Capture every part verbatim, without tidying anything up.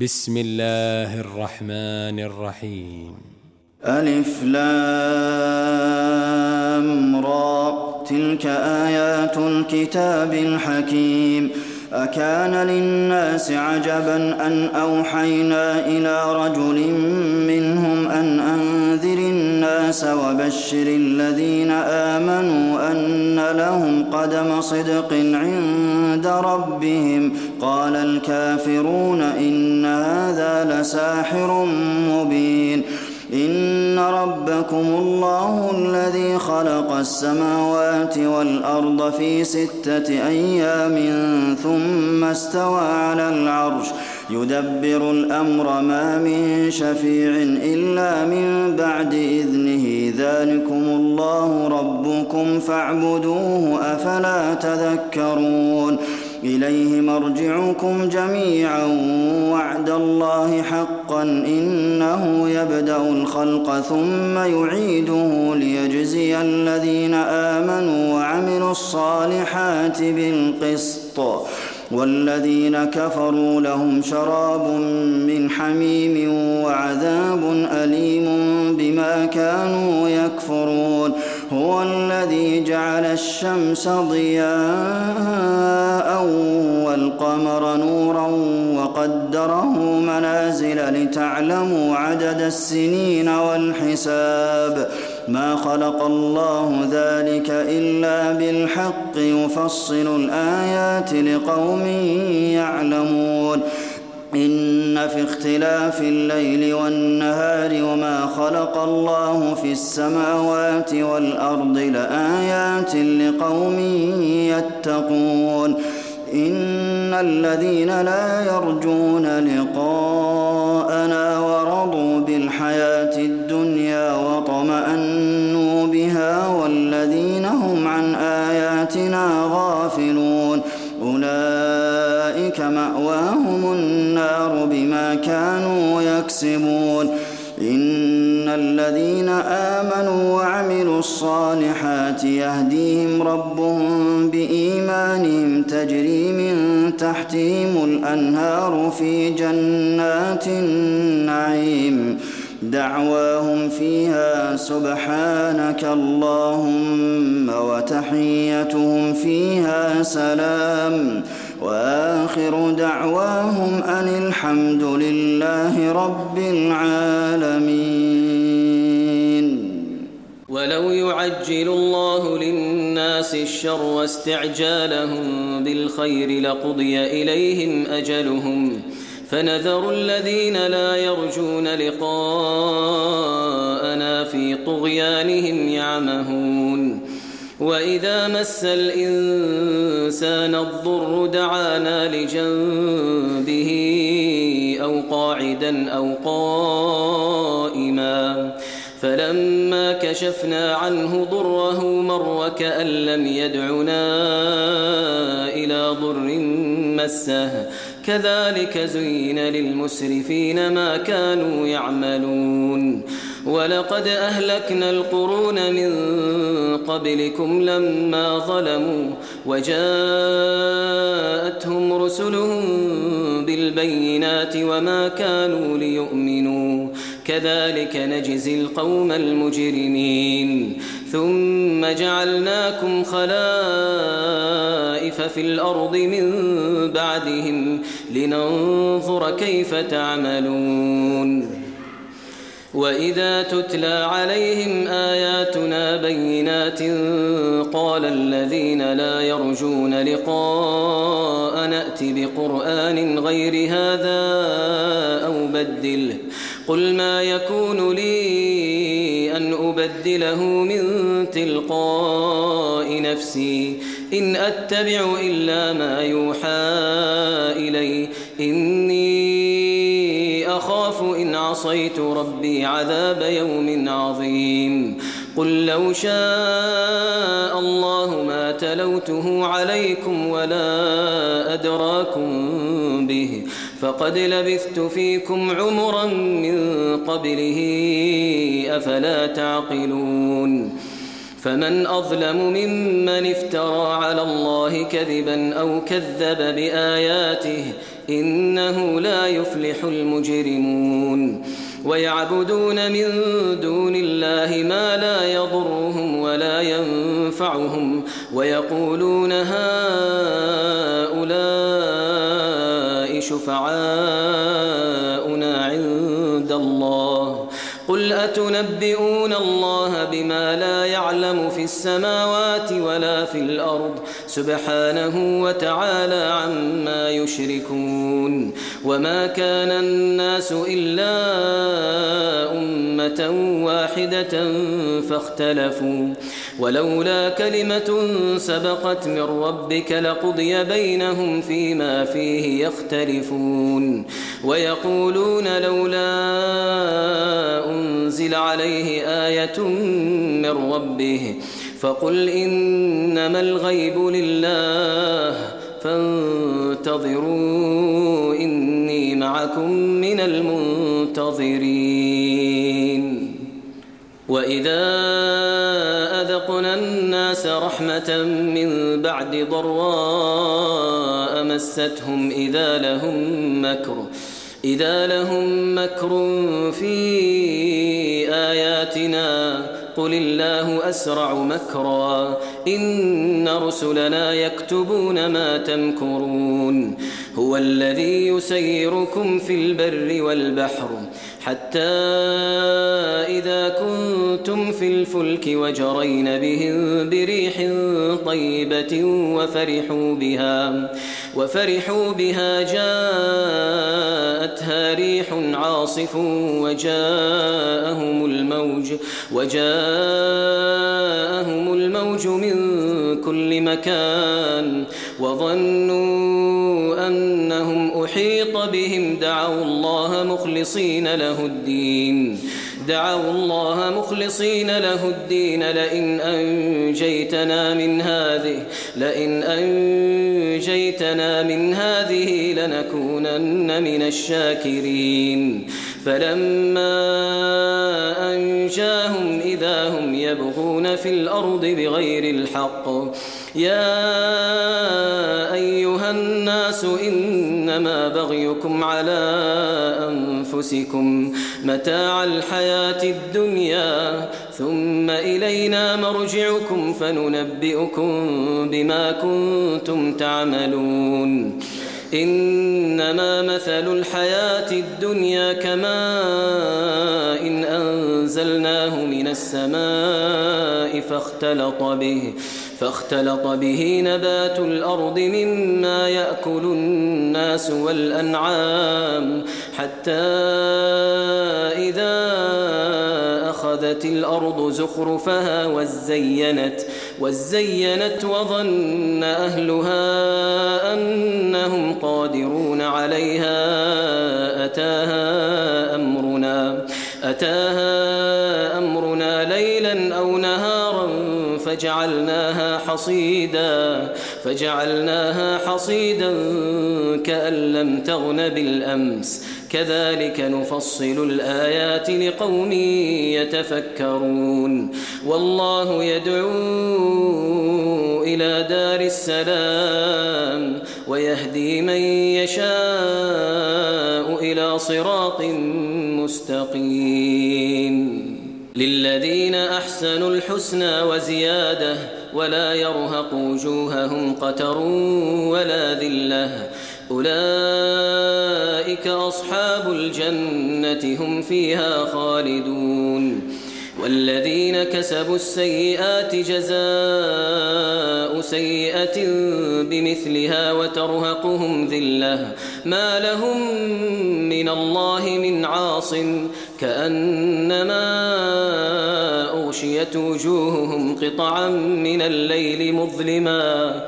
بسم الله الرحمن الرحيم. ألف لام را، تلك آيات الكتاب الحكيم. أكان للناس عجبا أن أوحينا إلى رجل منهم أن أنذر الناس وبشر الذين آمنوا أن لهم قدم صدق عند ربهم. قال الكافرون إن هذا لساحر مبين. إن ربكم الله الذي خلق السماوات والأرض في ستة أيام ثم استوى على العرش يدبر الأمر ما من شفيع إلا من بعد إذنه ذلكم الله ربكم فاعبدوه أفلا تذكرون. إليه مرجعكم جميعا وعد الله حقا إنه يبدأ الخلق ثم يعيده ليجزي الذين آمنوا وعملوا الصالحات بالقسط والذين كفروا لهم شراب من حميم وعذاب أليم بما كانوا يكفرون. هو الذي جعل الشمس ضياء والقمر نورا وقدره منازل لتعلموا عدد السنين والحساب. ما خلق الله ذلك إلا بالحق يفصل الآيات لقوم يعلمون. إن في اختلاف الليل والنهار وما خلق الله في السماوات والأرض لآيات لقوم يتقون. إن الذين لا يرجون لقاءنا ورضوا بالحياة الدنيا وطمأنوا بها والذين هم عن آياتنا غافلون أولئك مأواهم النار بما كانوا يكسبون. إن الذين آمنوا وعملوا الصالحات يهديهم ربهم بإيمانهم تجري من تحتهم الأنهار في جنات النعيم دعواهم فيها سبحانك اللهم وتحيتهم فيها سلام وآخر دعواهم أن الحمد لله رب العالمين. ولو يعجل الله للناس الشر واستعجالهم بالخير لقضي إليهم أجلهم فنذر الذين لا يرجون لقاءنا في طغيانهم يعمهون. وإذا مس الإنسان الضر دعانا لجنبه أو قاعدا أو قائما فلما كشفنا عنه ضره مر وكأن لم يدعنا إلى ضر مسه كذلك زين للمسرفين ما كانوا يعملون. ولقد أهلكنا القرون من قبلكم لما ظلموا وجاءتهم رسلهم بالبينات وما كانوا ليؤمنوا كذلك نجزي القوم المجرمين. ثم جعلناكم خلائف في الأرض من بعدهم لننظر كيف تعملون. وإذا تتلى عليهم آياتنا بينات قال الذين لا يرجون لقاء نأت بقرآن غير هذا أو بدله قل ما يكون لي أن أبدله من تلقاء نفسي إن أتبع إلا ما يوحى إلي إني أخاف إن عصيت ربي عذاب يوم عظيم. قل لو شاء الله ما تلوته عليكم ولا أدراكم به فقد لبثت فيكم عمرا من قبله أفلا تعقلون. فمن أظلم ممن افترى على الله كذبا أو كذب بآياته إنه لا يفلح المجرمون ويعبدون من دون الله ما لا يضرهم ولا ينفعهم ويقولون هؤلاء شفعاؤنا عند الله قل أتنبئون الله بما لا يعلم في السماوات ولا في الأرض سبحانه وتعالى عما يشركون وما كان الناس إلا أمة واحدة فاختلفوا ولولا كلمة سبقت من ربك لقضي بينهم فيما فيه يختلفون ويقولون لولا أنزل عليه آية من ربه فقل إنما الغيب لله فانتظروا إني معكم من المنتظرين وإذا أذقنا الناس رحمة من بعد ضراء مستهم إذا لهم مكر إذا لهم مكر في آياتنا قل الله أسرع مكرا إن رسلنا يكتبون ما تمكرون هو الذي يسيركم في البر والبحر حتى إذا كنتم في الفلك وجرين بهم بريح طيبة وفرحوا بها وفرحوا بها جاءتها ريح عاصف وجاءهم الموج وجاءهم الموج من كل مكان وظنوا أنهم أحيط بهم دعوا الله مخلصين له الدين دعوا الله مخلصين له الدين لئن أنجيتنا من هذه لئن أنجيتنا من هذه لنكونن من الشاكرين فلما أنجاهم إذا هم يبغون في الأرض بغير الحق يا أيها الناس إنما بغيكم على أنفسكم متاع الحياة الدنيا ثم إلينا مرجعكم فننبئكم بما كنتم تعملون إنما مثل الحياة الدنيا كماء إن أنزلناه من السماء فاختلط به فاختلط به نبات الأرض مما يأكل الناس والأنعام حتى إذا أخذت الأرض زخرفها وزينت وزينت وظن أهلها أنهم قادرون عليها أتاها أمرنا أتاها أمرنا ليلا أو نهارا فجعلناها حصيدا فجعلناها حصيدا كأن لم تغن بالأمس كذلك نفصل الآيات لقوم يتفكرون والله يدعو إلى دار السلام ويهدي من يشاء إلى صراط مستقيم للذين أحسنوا الحسنى وزيادة ولا يرهق وجوههم قتر ولا ذلة أولئك أصحاب الجنة هم فيها خالدون والذين كسبوا السيئات جزاء سيئة بمثلها وترهقهم ذلة ما لهم من الله من عاصم كأنما أغشيت وجوههم قطعا من الليل مظلما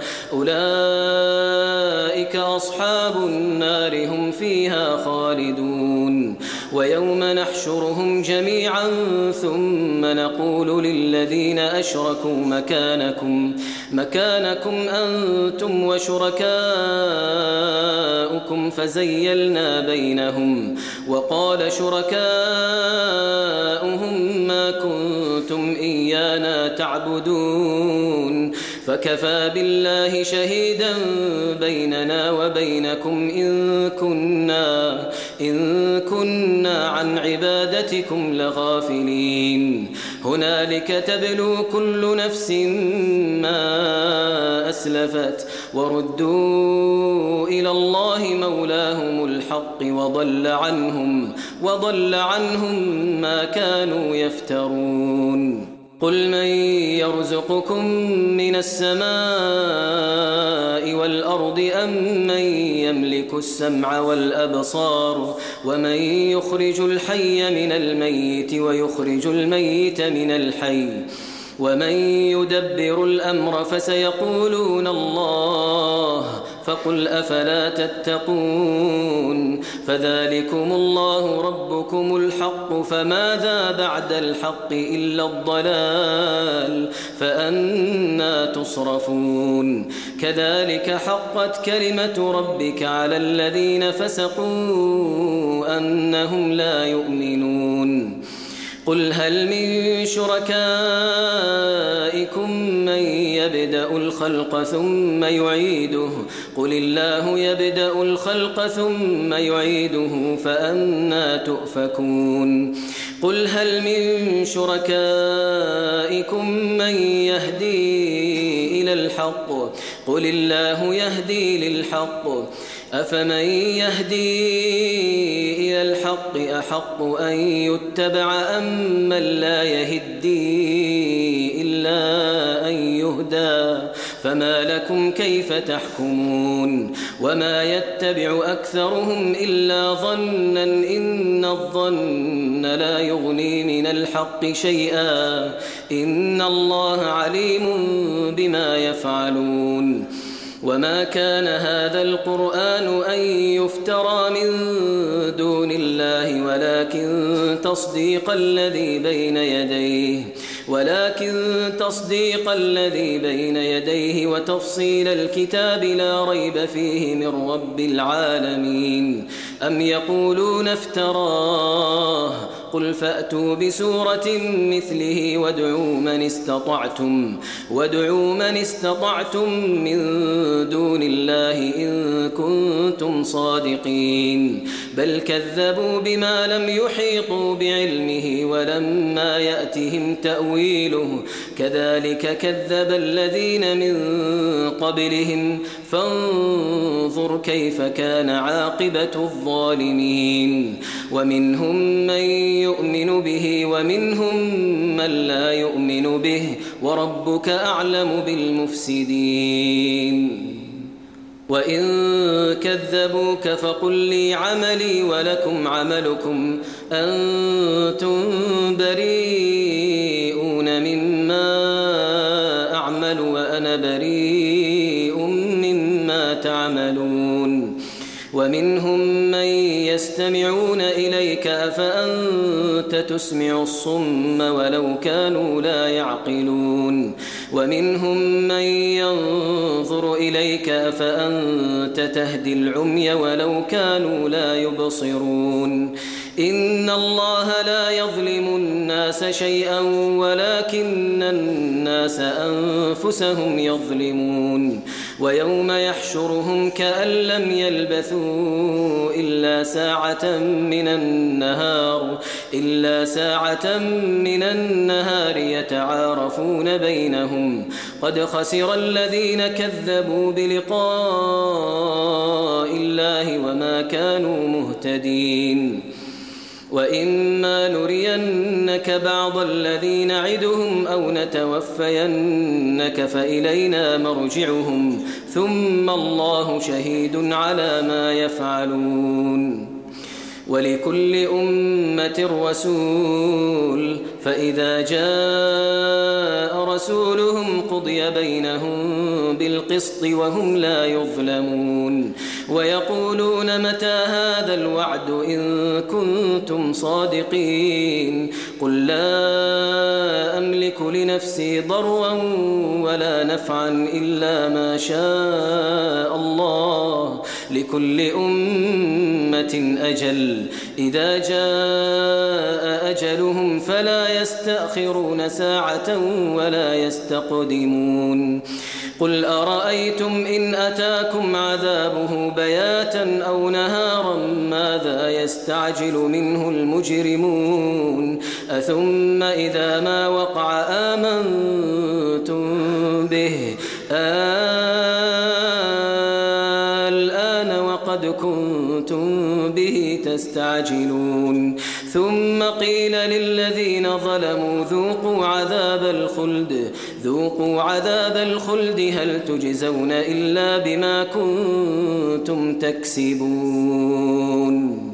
أولئك أصحاب النار هم فيها خالدون ويوم نحشرهم جميعا ثم نقول للذين أشركوا مكانكم مكانكم أنتم وشركاؤكم فزيلنا بينهم وقال شركاؤهم ما كنتم إيانا تعبدون فكفى بالله شهيدا بيننا وبينكم إن كنا, إن كنا عن عبادتكم لغافلين هنالك تبلو كل نفس ما أسلفت وردوا إلى الله مولاهم الحق وضل عنهم, وضل عنهم ما كانوا يفترون قل من يرزقكم من السماء والأرض أم من يملك السمع والأبصار ومن يخرج الحي من الميت ويخرج الميت من الحي ومن يدبر الأمر فسيقولون الله فقل أفلا تتقون فذلكم الله ربكم الحق فماذا بعد الحق إلا الضلال فأنى تصرفون كذلك حقت كلمة ربك على الذين فسقوا أنهم لا يؤمنون قل هل من شركائكم من يبدأ الخلق ثم يعيده قل الله يبدأ الخلق ثم يعيده فأنى تؤفكون قل هل من شركائكم من يهدي إلى الحق قل الله يهدي للحق أفمن يهدي إلى الحق أحق أن يتبع أم من لا يهدي إلا أن يهدى فما لكم كيف تحكمون وما يتبع أكثرهم إلا ظنا إن الظن لا يغني من الحق شيئا إن الله عليم بما يفعلون وما كان هذا القرآن أن يفترى من دون الله ولكن تصديق الذي بين يديه ولكن تصديق الذي بين يديه وتفصيل الكتاب لا ريب فيه من رب العالمين أم يقولون افتراه قل فأتوا بسورة مثله وادعوا من استطعتم وادعوا من استطعتم من دون الله إن كنتم صادقين بل كذبوا بما لم يحيطوا بعلمه ولما يأتهم تأويله كذلك كذب الذين من قبلهم فانظر كيف كان عاقبة الظالمين ومنهم من يؤمن به ومنهم من لا يؤمن به وربك أعلم بالمفسدين وإن كذبوك فقل لي عملي ولكم عملكم أنتم بريئون مما أعمل وأنا بريء مما تعملون ومنهم من يستمعون إليك أفأنت تسمع الصم ولو كانوا لا يعقلون ومنهم من ينظر إليك أفأنت تهدي العمي ولو كانوا لا يبصرون إن الله لا يظلم الناس شيئا ولكن الناس أنفسهم يظلمون ويوم يحشرهم كأن لم يلبثوا إلا ساعة من النهار إلا ساعة من النهار يتعارفون بينهم قد خسر الذين كذبوا بلقاء الله وما كانوا مهتدين وإما نرينك بعض الذي نعدهم أو نتوفينك فإلينا مرجعهم ثم الله شهيد على ما يفعلون ولكل أمة رسول فإذا جاء رسولهم قضي بينهم بالقسط وهم لا يظلمون ويقولون متى هذا الوعد إن كنتم صادقين قل لا أملك لنفسي ضرا ولا نفعا إلا ما شاء الله لكل أمة أجل إذا جاء أجلهم فلا يستأخرون ساعة ولا يستقدمون قل أرأيتم إن أتاكم عذابه بياتا أو نهارا ماذا يستعجل منه المجرمون أثم إذا ما وقع آمنتم به الآن وقد كنتم به تستعجلون ثم قيل للذين ظلموا ذوقوا عذاب الخلد ذوقوا عذاب الخلد هل تجزون إلا بما كنتم تكسبون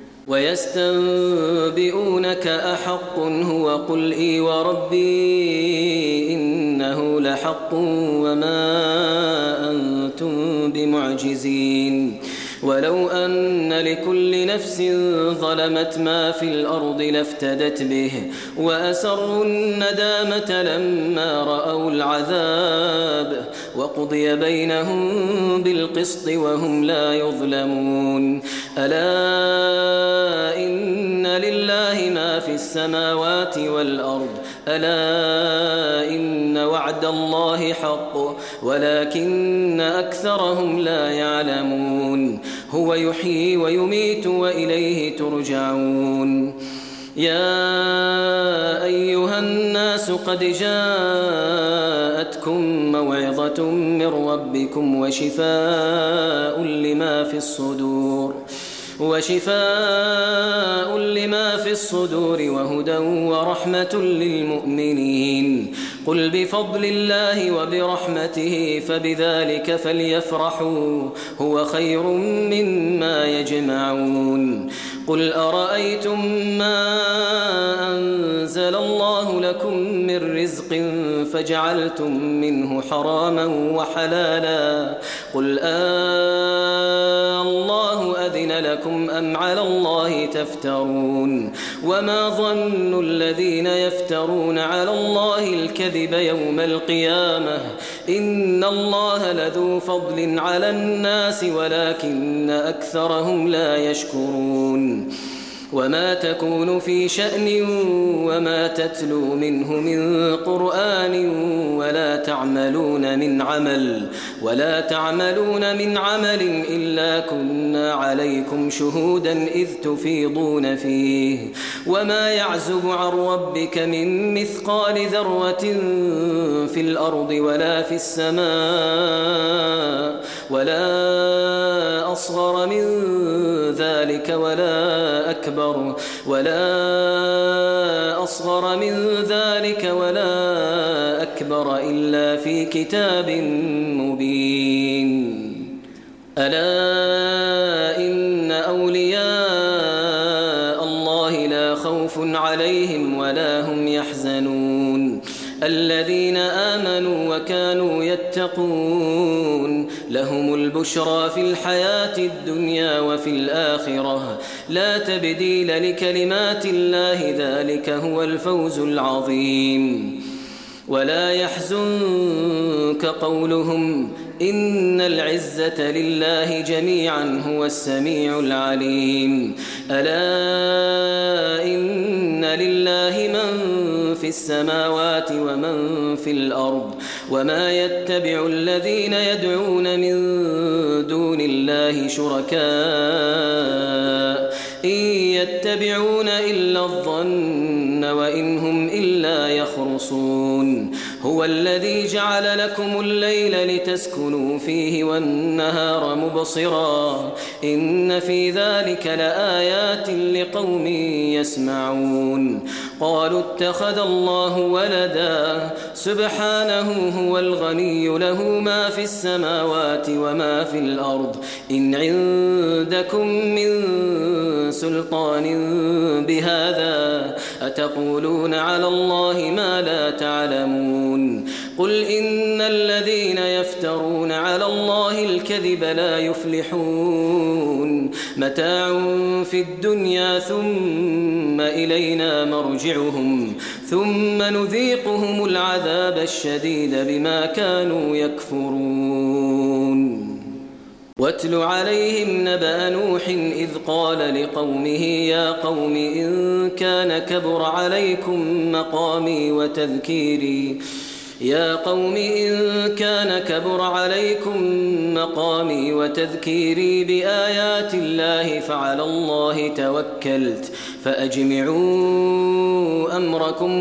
ويستنبئونك أحق هو قل إي وربي إنه لحق وما أنتم بمعجزين ولو أن لكل نفس ظلمت ما في الأرض لافتدت به وأسروا الندامة لما رأوا العذاب وقضي بينهم بالقسط وهم لا يظلمون ألا إن لله ما في السماوات والأرض ألا إن وعد الله حق ولكن أكثرهم لا يعلمون هو يحيي ويميت وإليه ترجعون يا أيها الناس قد جاءتكم موعظة من ربكم وشفاء لما في الصدور وشفاء لما في الصدور وهدى ورحمة للمؤمنين قل بفضل الله وبرحمته فبذلك فليفرحوا هو خير مما يجمعون قل أرأيتم ما أنزل الله لكم من رزق فجعلتم منه حراما وحلالا قل آه الله أذن لكم أم على الله تفترون وما ظن الذين يفترون على الله الكذب يوم القيامة إن الله لذو فضل على الناس ولكن أكثرهم لا يشكرون وما تكون في شأن وما تتلو منه من قرآن ولا تعملون من عمل ولا تعملون من عمل إلا كنا عليكم شهودا إذ تفيضون فيه وما يعزب عن ربك من مثقال ذرة في الأرض ولا في السماء ولا أصغر من ذلك ولا أكبر ولا أصغر من ذلك ولا أكبر إلا في كتاب مبين ألا إن أولياء الله لا خوف عليهم ولا هم يحزنون الذين آمنوا وكانوا يتقون لهم البشرى في الحياة الدنيا وفي الآخرة لا تبديل لكلمات الله ذلك هو الفوز العظيم ولا يحزنك قولهم إن العزة لله جميعا هو السميع العليم ألا إن لله من في السماوات ومن في الأرض وما يتبع الذين يدعون من دون الله شركاء إن يتبعون إلا الظن وإن هم إلا يخرصون هو الذي جعل لكم الليل لتسكنوا فيه والنهار مبصرا إن في ذلك لآيات لقوم يسمعون قالوا اتخذ الله ولدا سبحانه هو الغني له ما في السماوات وما في الأرض إن عندكم من سلطان بهذا أتقولون على الله ما لا تعلمون قل إن الذين يفترون على الله الكذب لا يفلحون متاع في الدنيا ثم إلينا مرجعهم ثم نذيقهم العذاب الشديد بما كانوا يكفرون واتل عليهم نبأ نوح إذ قال لقومه يا قوم إن كان كبر عليكم مقامي وتذكيري يا قوم إن كان كبر عليكم مقامي وتذكيري بآيات الله فعلى الله توكلت فأجمعوا أمركم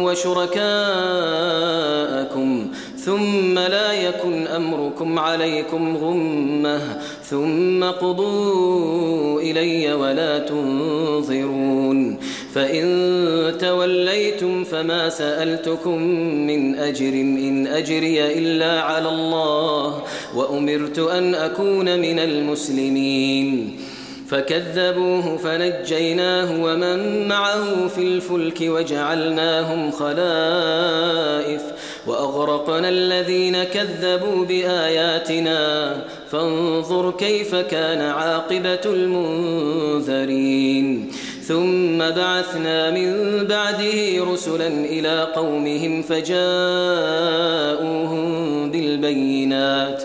وشركاءكم ثم لا يكن أمركم عليكم غمة ثم قضوا إلي ولا تنظرون فإن توليتم فما سألتكم من أجر إن أجري إلا على الله وأمرت أن أكون من المسلمين فكذبوه فنجيناه ومن معه في الفلك وجعلناهم خلائف وأغرقنا الذين كذبوا بآياتنا فانظر كيف كان عاقبة المنذرين ثم بعثنا من بعده رسلا إلى قومهم فجاءوهم بالبينات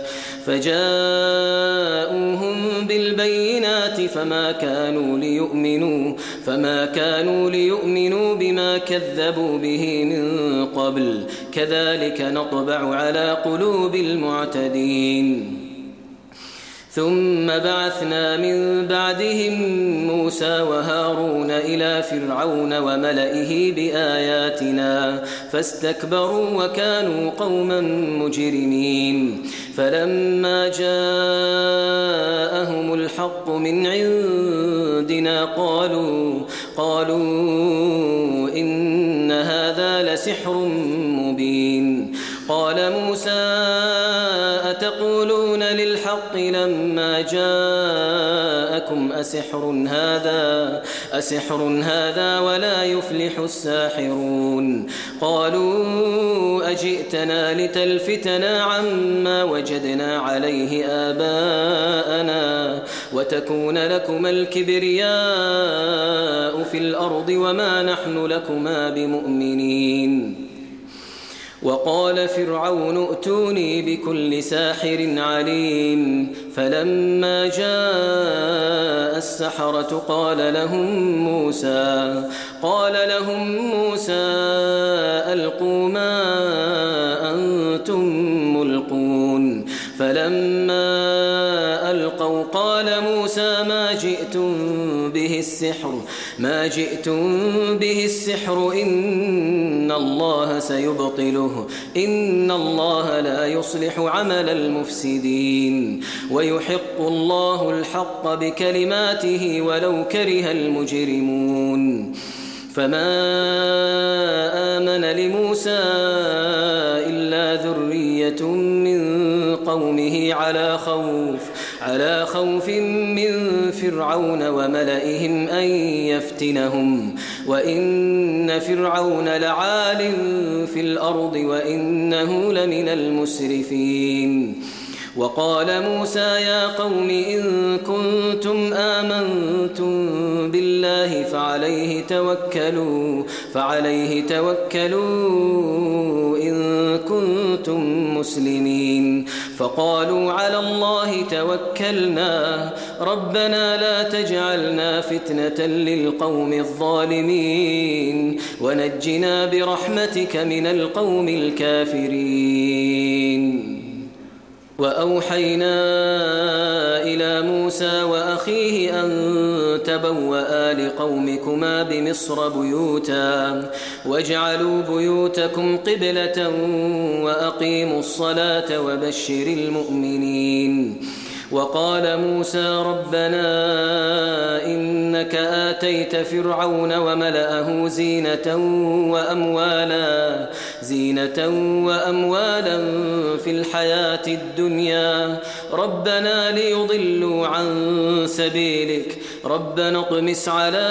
فجاءوهم بالبينات فما كانوا ليؤمنوا فما كانوا ليؤمنوا بما كذبوا به من قبل كذلك نطبع على قلوب المعتدين ثم بعثنا من بعدهم موسى وهارون إلى فرعون وملئه بآياتنا فاستكبروا وكانوا قوما مجرمين فلما جاءهم الحق من عندنا قالوا قالوا إن هذا لسحر مبين قال موسى أتقولون للحق لما جاءكم أسحر هذا أسحر هذا ولا يفلح الساحرون قالوا أجئتنا لتلفتنا عما وجدنا عليه آباءنا وتكون لكما الكبرياء في الأرض وما نحن لكما بمؤمنين وقال فرعون ائتوني بكل ساحر عليم فلما جاء السحرة قال لهم موسى قال لهم موسى ألقوا ما أنتم ملقون فلما ألقوا قال موسى ما جئتم به السحر ما جئتم به السحر إن الله سيبطله إن الله لا يصلح عمل المفسدين ويحق الله الحق بكلماته ولو كره المجرمون فما آمن لموسى إلا ذرية من قومه على خوف على خوف من فرعون وملئهم أن يفتنهم وإن فرعون لعال في الأرض وإنه لمن المسرفين وقال موسى يا قوم إن كنتم آمنتم بالله فعليه توكلوا فعليه توكلوا إن كنتم مسلمين فقالوا على الله توكلنا ربنا لا تجعلنا فتنة للقوم الظالمين ونجنا برحمتك من القوم الكافرين وأوحينا إلى موسى وأخيه أن تبوأ لقومكما بمصر بيوتا واجعلوا بيوتكم قبلة وأقيموا الصلاة وبشر المؤمنين وقال موسى ربنا إنك آتيت فرعون وملأه زينة وأموالا زينة وأموالا في الحياة الدنيا ربنا ليضلوا عن سبيلك ربنا اطمس على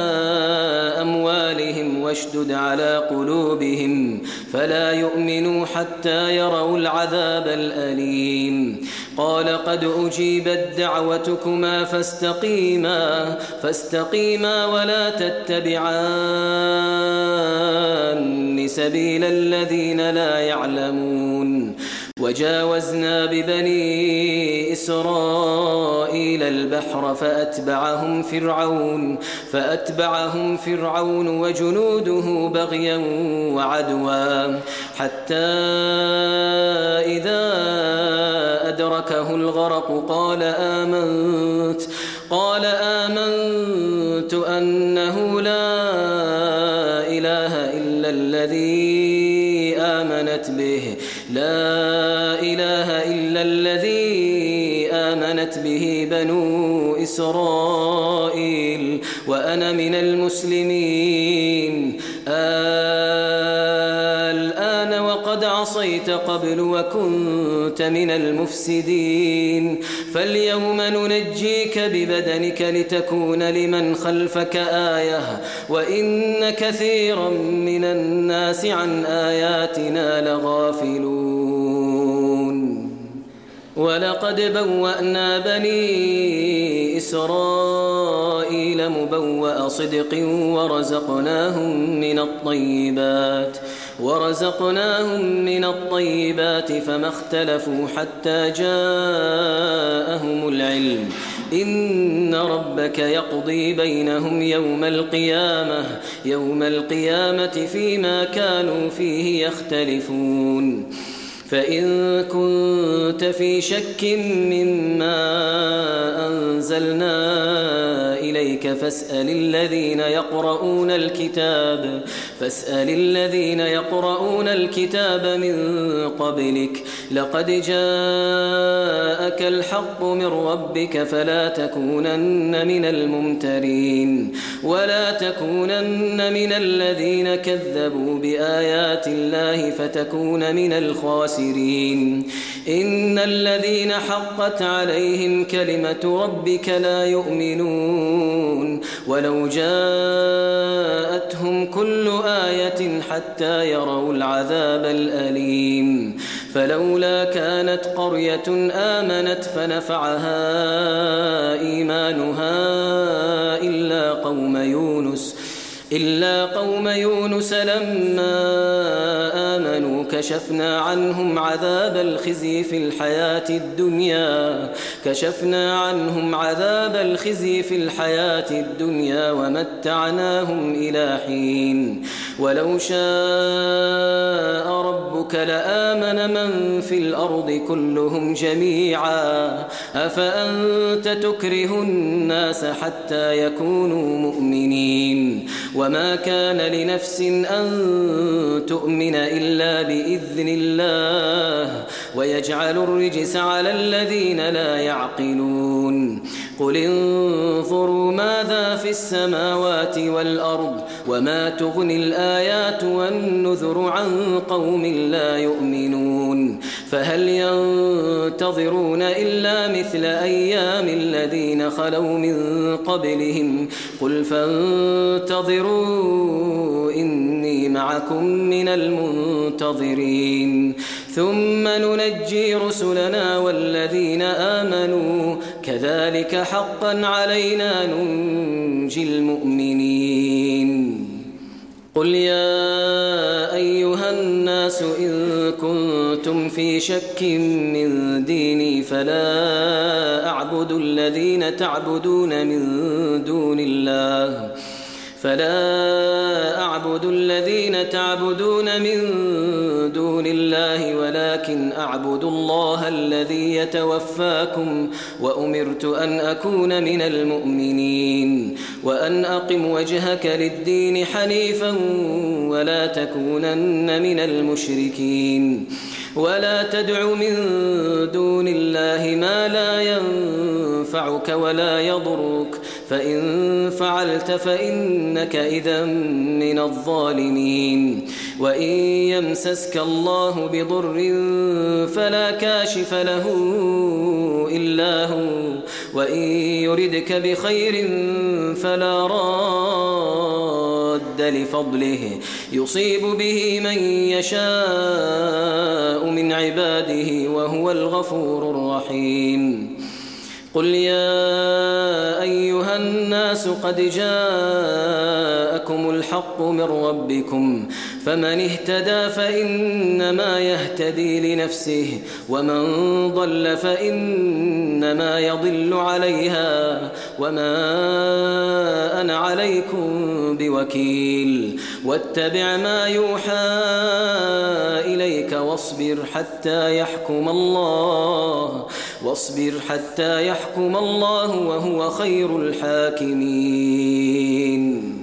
أموالهم واشدد على قلوبهم فلا يؤمنوا حتى يروا العذاب الأليم قال قد أجيبت دعوتكما فاستقيما فاستقيما ولا تتبعان سبيل الذين لا يعلمون وجاوزنا ببني إسرائيل البحر فأتبعهم فرعون فأتبعهم فرعون وجنوده بغيا وعدوا حتى إذا أدركه الغرق قال آمنت قال آمنت أنه لا إله إلا الذي آمنت به لا إله إلا الذي آمنت به بنو إسرائيل وأنا من المسلمين الآن وقد عصيت قبل وكنت من المفسدين فاليوم ننجيك ببدنك لتكون لمن خلفك آية وإن كثيرا من الناس عن آياتنا لغافلون ولقد بوأنا بني إسرائيل مبوأ صدق ورزقناهم من الطيبات ورزقناهم من الطيبات فما اختلفوا حتى جاءهم العلم إن ربك يقضي بينهم يوم القيامة يوم القيامة فيما كانوا فيه يختلفون فإن كنت في شك مما أنزلنا إليك فاسأل الذين يقرؤون الكتاب فاسأل الذين يقرؤون الكتاب من قبلك لقد جاءك الحق من ربك فلا تكونن من الممترين ولا تكونن من الذين كذبوا بآيات الله فتكون من الخاسرين إن الذين حقت عليهم كلمة ربك لا يؤمنون ولو جاءتهم كل آية حتى يروا العذاب الأليم فلولا كانت قرية آمنت فنفعها إيمانها إلا قوم يونس إلا قوم يونس لما آمنوا كشفنا عنهم عذاب الخزي في الحياة الدنيا كشفنا عنهم عذاب الخزي في الحياة الدنيا ومتعناهم إلى حين ولو شاء ربك لآمن من في الأرض كلهم جميعا أفأنت تكره الناس حتى يكونوا مؤمنين وما كان لنفس أن تؤمن إلا بإذن الله ويجعل الرجس على الذين لا يعقلون قل انظروا ماذا في السماوات والأرض وما تغني الآيات والنذر عن قوم لا يؤمنون فهل ينتظرون إلا مثل أيام الذين خلوا من قبلهم قل فانتظروا إني معكم من المنتظرين ثم ننجي رسلنا والذين آمنوا كذلك حقا علينا ننجي المؤمنين قل يا أيها الناس إن كنتم في شك من ديني فلا أعبد الذين تعبدون من دون الله فلا أعبد الذين تعبدون من دون الله ولكن أعبد الله الذي يتوفاكم وأمرت أن أكون من المؤمنين وأن أقم وجهك للدين حنيفا ولا تكونن من المشركين ولا تدع من دون الله ما لا ينفعك ولا يضرك فإن فعلت فإنك إذا من الظالمين وإن يمسسك الله بضر فلا كاشف له إلا هو وإن يردك بخير فلا راد لفضله يصيب به من يشاء من عباده وهو الغفور الرحيم قل يا أيها الناس قد جاءكم جاءكم الحق من ربكم فمن اهتدى فإنما يهتدي لنفسه ومن ضل فإنما يضل عليها وما أنا عليكم بوكيل واتبع ما يوحى إليك واصبر حتى يحكم الله واصبر حتى يحكم الله وهو خير الحاكمين.